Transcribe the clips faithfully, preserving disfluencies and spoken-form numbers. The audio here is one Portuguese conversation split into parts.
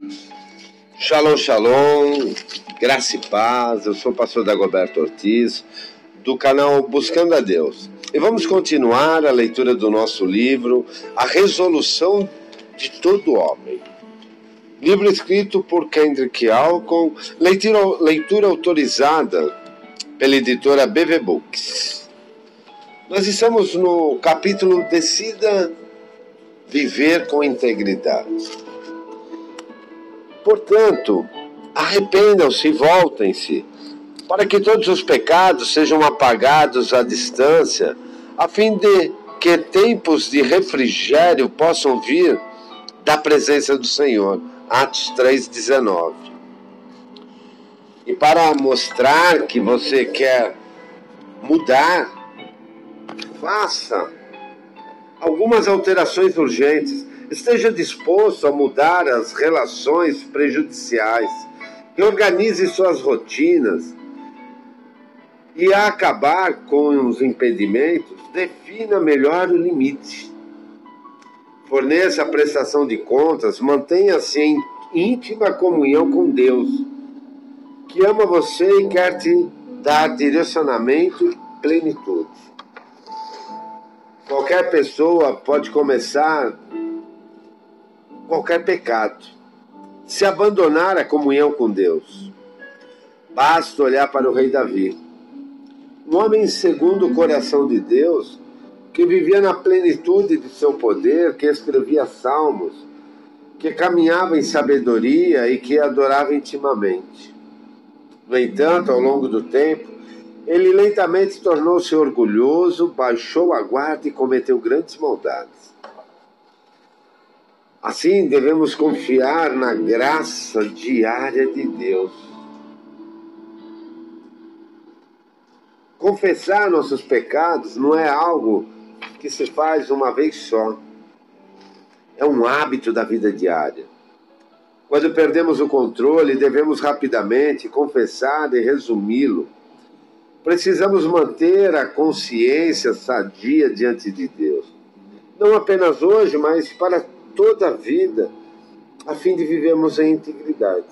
Shalom, shalom, graça e paz. Eu sou o pastor Dagoberto Ortiz, do canal Buscando a Deus. E vamos continuar a leitura do nosso livro, A Resolução de Todo Homem. Livro escrito por Kendrick Alcon, leitura, leitura autorizada pela editora B V Books. Nós estamos no capítulo Decida Viver com Integridade. Portanto, arrependam-se e voltem-se, para que todos os pecados sejam apagados à distância, a fim de que tempos de refrigério possam vir da presença do Senhor. Atos três, dezenove. E para mostrar que você quer mudar, faça algumas alterações urgentes. Esteja disposto a mudar as relações prejudiciais, reorganize suas rotinas e, a acabar com os impedimentos, defina melhor o limite. Forneça a prestação de contas, mantenha-se em íntima comunhão com Deus, que ama você e quer te dar direcionamento e plenitude. Qualquer pessoa pode começar qualquer pecado, se abandonar a comunhão com Deus. Basta olhar para o rei Davi, um homem segundo o coração de Deus, que vivia na plenitude de seu poder, que escrevia salmos, que caminhava em sabedoria e que adorava intimamente. No entanto, ao longo do tempo, ele lentamente tornou-se orgulhoso, baixou a guarda e cometeu grandes maldades. Assim, devemos confiar na graça diária de Deus. Confessar nossos pecados não é algo que se faz uma vez só. É um hábito da vida diária. Quando perdemos o controle, devemos rapidamente confessar e resumi-lo. Precisamos manter a consciência sadia diante de Deus. Não apenas hoje, mas para toda a vida, a fim de vivermos em integridade.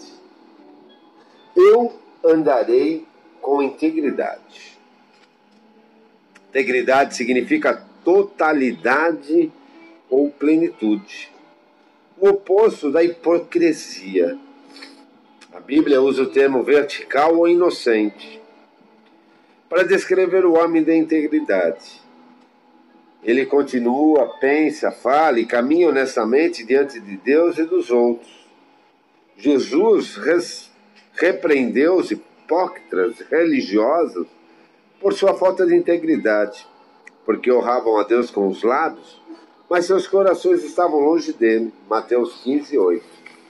Eu andarei com integridade. Integridade significa totalidade ou plenitude. O oposto da hipocrisia. A Bíblia usa o termo vertical ou inocente para descrever o homem da integridade. Ele continua, pensa, fala e caminha honestamente diante de Deus e dos outros. Jesus res, repreendeu os hipócritas religiosos por sua falta de integridade, porque honravam a Deus com os lábios, mas seus corações estavam longe dele. Mateus quinze, oito.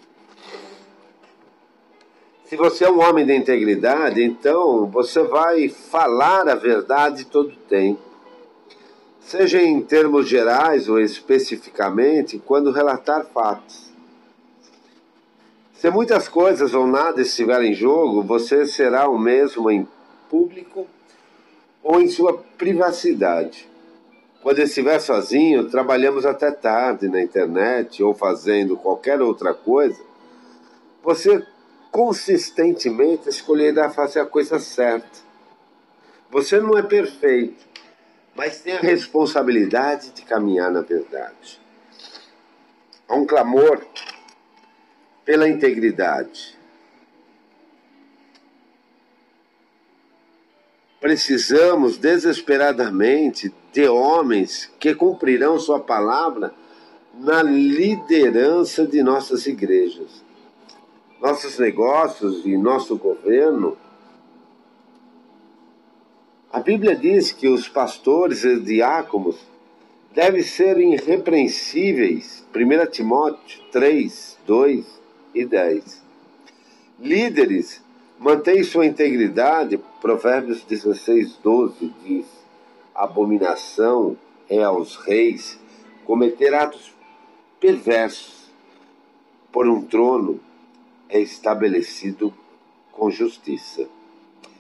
Se você é um homem de integridade, então você vai falar a verdade todo o tempo, seja em termos gerais ou especificamente, quando relatar fatos. Se muitas coisas ou nada estiver em jogo, você será o mesmo em público ou em sua privacidade. Quando estiver sozinho, trabalhamos até tarde na internet ou fazendo qualquer outra coisa, você consistentemente escolherá fazer a coisa certa. Você não é perfeito, mas tem a responsabilidade de caminhar na verdade. Há um clamor pela integridade. Precisamos desesperadamente de homens que cumprirão sua palavra na liderança de nossas igrejas, nossos negócios e nosso governo. A Bíblia diz que os pastores e diáconos devem ser irrepreensíveis. primeira Timóteo três, dois e dez. Líderes, mantêm sua integridade. Provérbios dezesseis, doze diz: abominação é aos reis cometer atos perversos. Por um trono é estabelecido com justiça.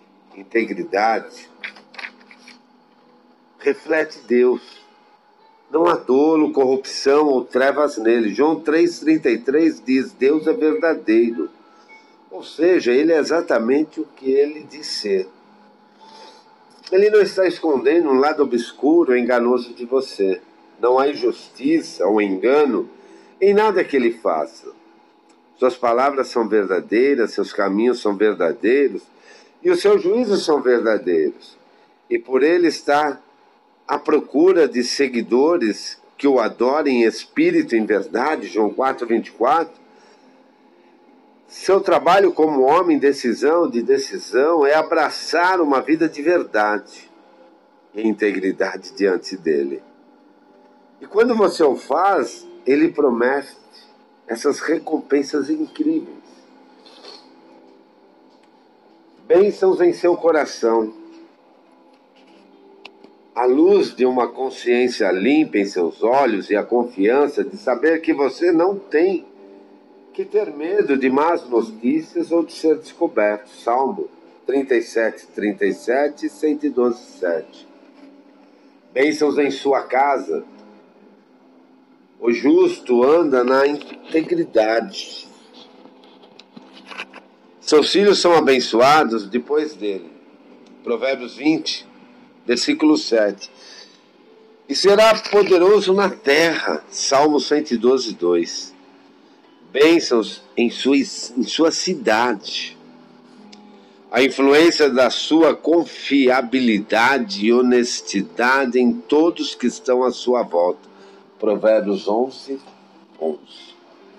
Integridade reflete Deus. Não há dolo, corrupção ou trevas nele. João três, trinta e três diz, Deus é verdadeiro. Ou seja, ele é exatamente o que ele diz ser. Ele não está escondendo um lado obscuro e enganoso de você. Não há injustiça ou engano em nada que ele faça. Suas palavras são verdadeiras, seus caminhos são verdadeiros e os seus juízos são verdadeiros. E por ele está à procura de seguidores que o adorem em espírito e em verdade, João quatro, vinte e quatro. Seu trabalho como homem decisão, de decisão é abraçar uma vida de verdade e integridade diante dele. E quando você o faz, ele promete essas recompensas incríveis. Bênçãos em seu coração. A luz de uma consciência limpa em seus olhos e a confiança de saber que você não tem que ter medo de más notícias ou de ser descoberto. Salmo trinta e sete, trinta e sete e cento e doze, sete. Bênçãos em sua casa. O justo anda na integridade. Seus filhos são abençoados depois dele. Provérbios vinte, versículo sete. E será poderoso na terra. Salmo cento e doze, dois. Bênçãos em sua, em sua cidade. A influência da sua confiabilidade e honestidade em todos que estão à sua volta. Provérbios onze, onze.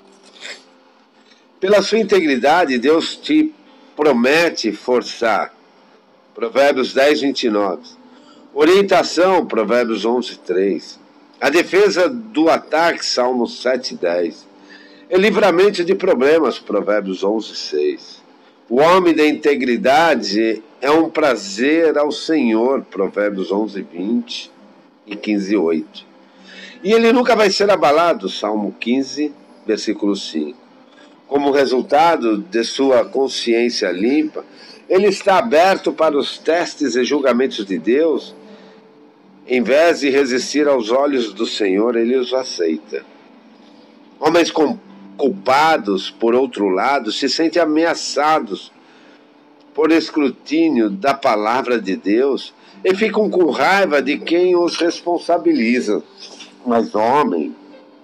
Pela sua integridade, Deus te promete forçar. Provérbios dez, vinte e nove. Orientação, Provérbios onze, três. A defesa do ataque, Salmos sete, dez. E livramento de problemas, Provérbios onze, seis. O homem da integridade é um prazer ao Senhor, Provérbios onze, vinte e quinze, oito. E ele nunca vai ser abalado, Salmo quinze, versículo cinco. Como resultado de sua consciência limpa, ele está aberto para os testes e julgamentos de Deus. Em vez de resistir aos olhos do Senhor, ele os aceita. Homens culpados, por outro lado, se sentem ameaçados por escrutínio da palavra de Deus e ficam com raiva de quem os responsabiliza. Mas homem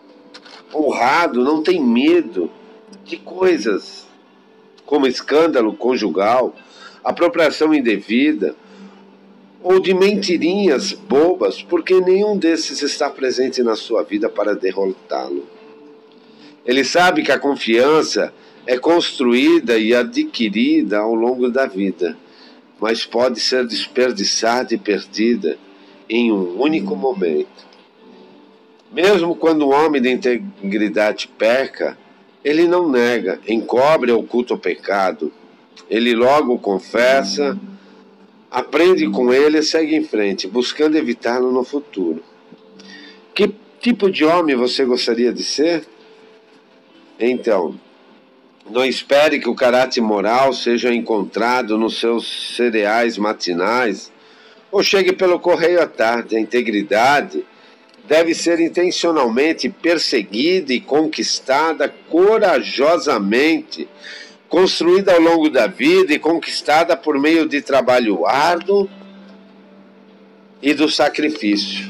honrado não tem medo de coisas como escândalo conjugal, apropriação indevida ou de mentirinhas bobas, porque nenhum desses está presente na sua vida para derrotá-lo. Ele sabe que a confiança é construída e adquirida ao longo da vida, mas pode ser desperdiçada e perdida em um único momento. Mesmo quando o homem de integridade peca, ele não nega, encobre ou oculta o pecado. Ele logo confessa, aprende com ele e segue em frente, buscando evitá-lo no futuro. Que tipo de homem você gostaria de ser? Então, não espere que o caráter moral seja encontrado nos seus cereais matinais ou chegue pelo correio à tarde. A integridade deve ser intencionalmente perseguida e conquistada corajosamente, construída ao longo da vida e conquistada por meio de trabalho árduo e do sacrifício.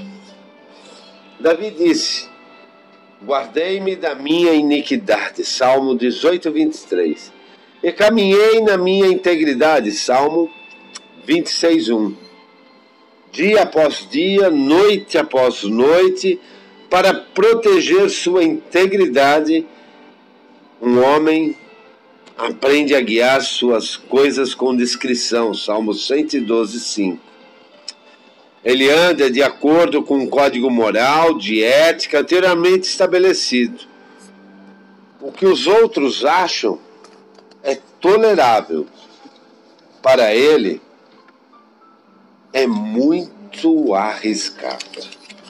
Davi disse, guardei-me da minha iniquidade, Salmo dezoito, vinte e três, e caminhei na minha integridade, Salmo vinte e seis, um. Dia após dia, noite após noite, para proteger sua integridade, um homem aprende a guiar suas coisas com discrição, Salmo cento e doze, cinco. Ele anda de acordo com um código moral, de ética anteriormente estabelecido. O que os outros acham é tolerável. Para ele, é muito arriscado.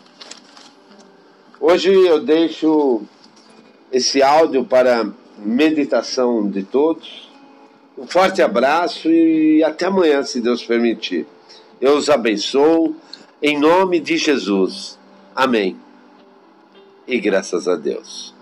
Hoje eu deixo esse áudio para meditação de todos. Um forte abraço e até amanhã, se Deus permitir. Eu os abençoo em nome de Jesus. Amém. e graças a Deus.